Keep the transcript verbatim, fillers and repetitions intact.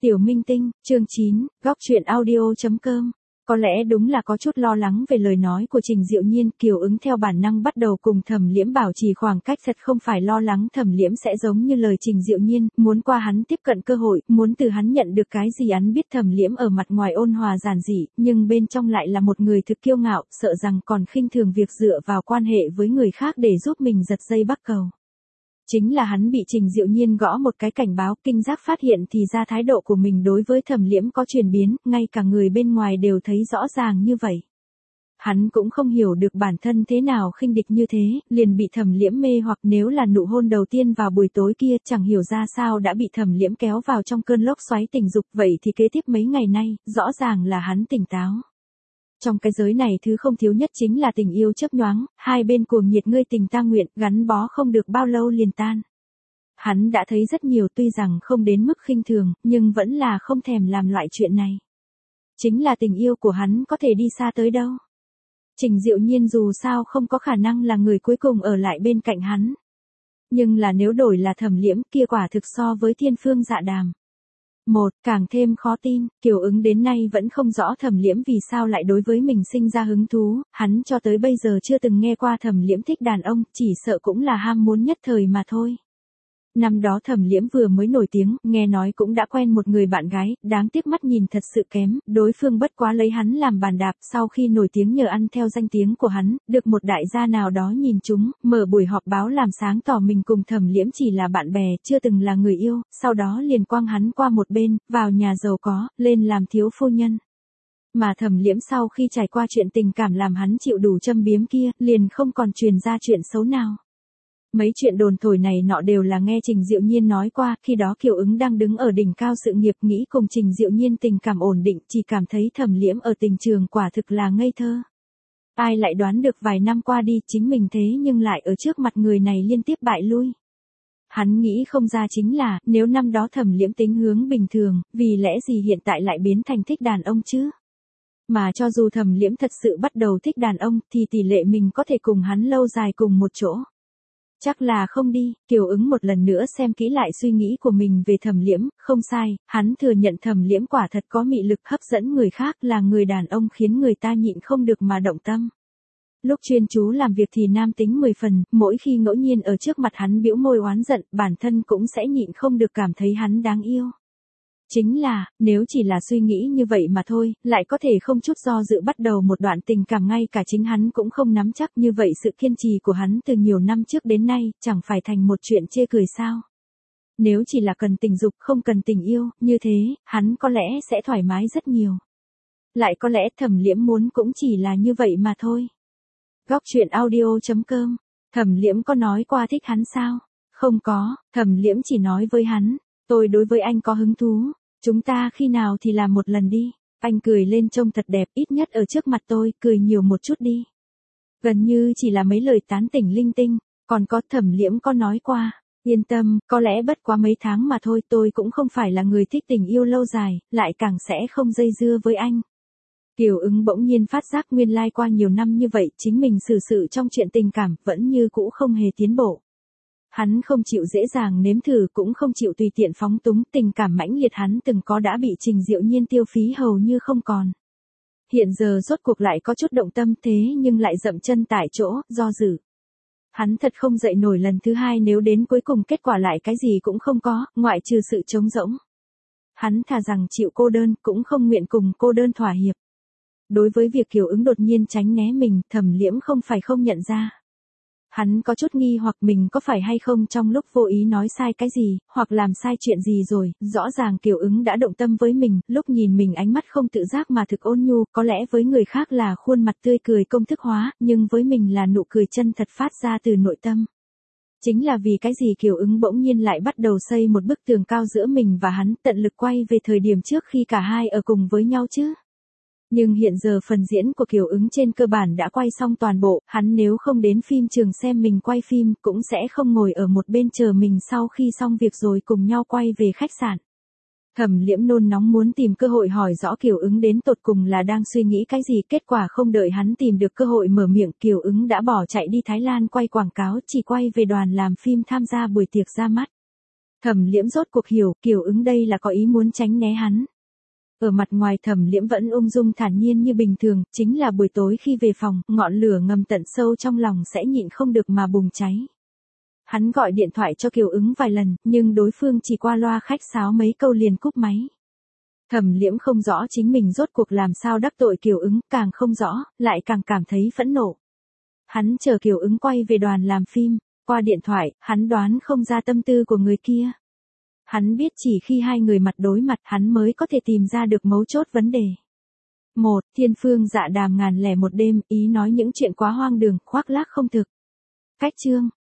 Tiểu Minh Tinh, chương chín, góc truyện audio.com. Có lẽ đúng là có chút lo lắng về lời nói của Trình Diệu Nhiên, Kiều Ứng theo bản năng bắt đầu cùng Thẩm Liễm bảo trì khoảng cách, thật không phải lo lắng Thẩm Liễm sẽ giống như lời Trình Diệu Nhiên, muốn qua hắn tiếp cận cơ hội, muốn từ hắn nhận được cái gì. Hắn biết Thẩm Liễm ở mặt ngoài ôn hòa giản dị, nhưng bên trong lại là một người thực kiêu ngạo, sợ rằng còn khinh thường việc dựa vào quan hệ với người khác để giúp mình giật dây bắc cầu. Chính là hắn bị Trình Diệu Nhiên gõ một cái cảnh báo, kinh giác phát hiện thì ra thái độ của mình đối với Thẩm Liễm có chuyển biến, ngay cả người bên ngoài đều thấy rõ ràng như vậy. Hắn cũng không hiểu được bản thân thế nào khinh địch như thế, liền bị Thẩm Liễm mê hoặc. Nếu là nụ hôn đầu tiên vào buổi tối kia, chẳng hiểu ra sao đã bị Thẩm Liễm kéo vào trong cơn lốc xoáy tình dục, vậy thì kế tiếp mấy ngày nay, rõ ràng là hắn tỉnh táo. Trong cái giới này thứ không thiếu nhất chính là tình yêu chớp nhoáng, hai bên cuồng nhiệt ngươi tình ta nguyện, gắn bó không được bao lâu liền tan. Hắn đã thấy rất nhiều, tuy rằng không đến mức khinh thường, nhưng vẫn là không thèm làm loại chuyện này. Chính là tình yêu của hắn có thể đi xa tới đâu. Trình Diệu Nhiên dù sao không có khả năng là người cuối cùng ở lại bên cạnh hắn. Nhưng là nếu đổi là Thẩm Liễm, kia quả thực so với thiên phương dạ đàm. Một, càng thêm khó tin, Kiều Ứng đến nay vẫn không rõ Thẩm Liễm vì sao lại đối với mình sinh ra hứng thú, hắn cho tới bây giờ chưa từng nghe qua Thẩm Liễm thích đàn ông, chỉ sợ cũng là ham muốn nhất thời mà thôi. Năm đó Thẩm Liễm vừa mới nổi tiếng, nghe nói cũng đã quen một người bạn gái, đáng tiếc mắt nhìn thật sự kém, đối phương bất quá lấy hắn làm bàn đạp, sau khi nổi tiếng nhờ ăn theo danh tiếng của hắn, được một đại gia nào đó nhìn chúng, mở buổi họp báo làm sáng tỏ mình cùng Thẩm Liễm chỉ là bạn bè, chưa từng là người yêu, sau đó liền quăng hắn qua một bên, vào nhà giàu có, lên làm thiếu phu nhân. Mà Thẩm Liễm sau khi trải qua chuyện tình cảm làm hắn chịu đủ châm biếm kia, liền không còn truyền ra chuyện xấu nào. Mấy chuyện đồn thổi này nọ đều là nghe Trình Diệu Nhiên nói qua, khi đó Kiều Ứng đang đứng ở đỉnh cao sự nghiệp, nghĩ cùng Trình Diệu Nhiên tình cảm ổn định, chỉ cảm thấy Thẩm Liễm ở tình trường quả thực là ngây thơ. Ai lại đoán được vài năm qua đi, chính mình thế nhưng lại ở trước mặt người này liên tiếp bại lui. Hắn nghĩ không ra chính là, nếu năm đó Thẩm Liễm tính hướng bình thường, vì lẽ gì hiện tại lại biến thành thích đàn ông chứ? Mà cho dù Thẩm Liễm thật sự bắt đầu thích đàn ông, thì tỷ lệ mình có thể cùng hắn lâu dài cùng một chỗ. Chắc là không đi. Kiều Ứng một lần nữa xem kỹ lại suy nghĩ của mình về Thẩm Liễm, không sai, hắn thừa nhận Thẩm Liễm quả thật có mị lực hấp dẫn người khác, là người đàn ông khiến người ta nhịn không được mà động tâm. Lúc chuyên chú làm việc thì nam tính mười phần, mỗi khi ngẫu nhiên ở trước mặt hắn bĩu môi oán giận, bản thân cũng sẽ nhịn không được cảm thấy hắn đáng yêu. Chính là, nếu chỉ là suy nghĩ như vậy mà thôi, lại có thể không chút do dự bắt đầu một đoạn tình cảm, ngay cả chính hắn cũng không nắm chắc, như vậy sự kiên trì của hắn từ nhiều năm trước đến nay, chẳng phải thành một chuyện chê cười sao? Nếu chỉ là cần tình dục không cần tình yêu, như thế, hắn có lẽ sẽ thoải mái rất nhiều. Lại có lẽ Thẩm Liễm muốn cũng chỉ là như vậy mà thôi. Góc truyện audio.com. Thẩm Liễm có nói qua thích hắn sao? Không có, Thẩm Liễm chỉ nói với hắn, tôi đối với anh có hứng thú. Chúng ta khi nào thì làm một lần đi. Anh cười lên trông thật đẹp, ít nhất ở trước mặt tôi, cười nhiều một chút đi. Gần như chỉ là mấy lời tán tỉnh linh tinh, còn có Thẩm Liễm có nói qua. Yên tâm, có lẽ bất quá mấy tháng mà thôi, tôi cũng không phải là người thích tình yêu lâu dài, lại càng sẽ không dây dưa với anh. Kiều Ứng bỗng nhiên phát giác nguyên lai qua nhiều năm như vậy, chính mình xử sự trong chuyện tình cảm, vẫn như cũ không hề tiến bộ. Hắn không chịu dễ dàng nếm thử, cũng không chịu tùy tiện phóng túng, tình cảm mãnh liệt hắn từng có đã bị Trình Diệu Nhiên tiêu phí hầu như không còn. Hiện giờ rốt cuộc lại có chút động tâm, thế nhưng lại dậm chân tại chỗ, do dự. Hắn thật không dậy nổi lần thứ hai, nếu đến cuối cùng kết quả lại cái gì cũng không có, ngoại trừ sự trống rỗng. Hắn thà rằng chịu cô đơn, cũng không nguyện cùng cô đơn thỏa hiệp. Đối với việc Kiều Ứng đột nhiên tránh né mình, Thẩm Liễm không phải không nhận ra. Hắn có chút nghi hoặc mình có phải hay không trong lúc vô ý nói sai cái gì, hoặc làm sai chuyện gì rồi, rõ ràng Kiều Ứng đã động tâm với mình, lúc nhìn mình ánh mắt không tự giác mà thực ôn nhu, có lẽ với người khác là khuôn mặt tươi cười công thức hóa, nhưng với mình là nụ cười chân thật phát ra từ nội tâm. Chính là vì cái gì Kiều Ứng bỗng nhiên lại bắt đầu xây một bức tường cao giữa mình và hắn, tận lực quay về thời điểm trước khi cả hai ở cùng với nhau chứ? Nhưng hiện giờ phần diễn của Kiều Ứng trên cơ bản đã quay xong toàn bộ, hắn nếu không đến phim trường xem mình quay phim, cũng sẽ không ngồi ở một bên chờ mình sau khi xong việc rồi cùng nhau quay về khách sạn. Thẩm Liễm nôn nóng muốn tìm cơ hội hỏi rõ Kiều Ứng đến tột cùng là đang suy nghĩ cái gì, kết quả không đợi hắn tìm được cơ hội mở miệng, Kiều Ứng đã bỏ chạy đi Thái Lan quay quảng cáo, chỉ quay về đoàn làm phim tham gia buổi tiệc ra mắt. Thẩm Liễm rốt cuộc hiểu, Kiều Ứng đây là có ý muốn tránh né hắn. Ở mặt ngoài Thẩm Liễm vẫn ung dung thản nhiên như bình thường, chính là buổi tối khi về phòng, ngọn lửa ngầm tận sâu trong lòng sẽ nhịn không được mà bùng cháy. Hắn gọi điện thoại cho Kiều Ứng vài lần, nhưng đối phương chỉ qua loa khách sáo mấy câu liền cúp máy. Thẩm Liễm không rõ chính mình rốt cuộc làm sao đắc tội Kiều Ứng, càng không rõ, lại càng cảm thấy phẫn nộ. Hắn chờ Kiều Ứng quay về đoàn làm phim, qua điện thoại, hắn đoán không ra tâm tư của người kia. Hắn biết chỉ khi hai người mặt đối mặt hắn mới có thể tìm ra được mấu chốt vấn đề. Một, Thiên Phương Dạ Đàm ngàn lẻ một đêm, ý nói những chuyện quá hoang đường, khoác lác không thực. Cách chương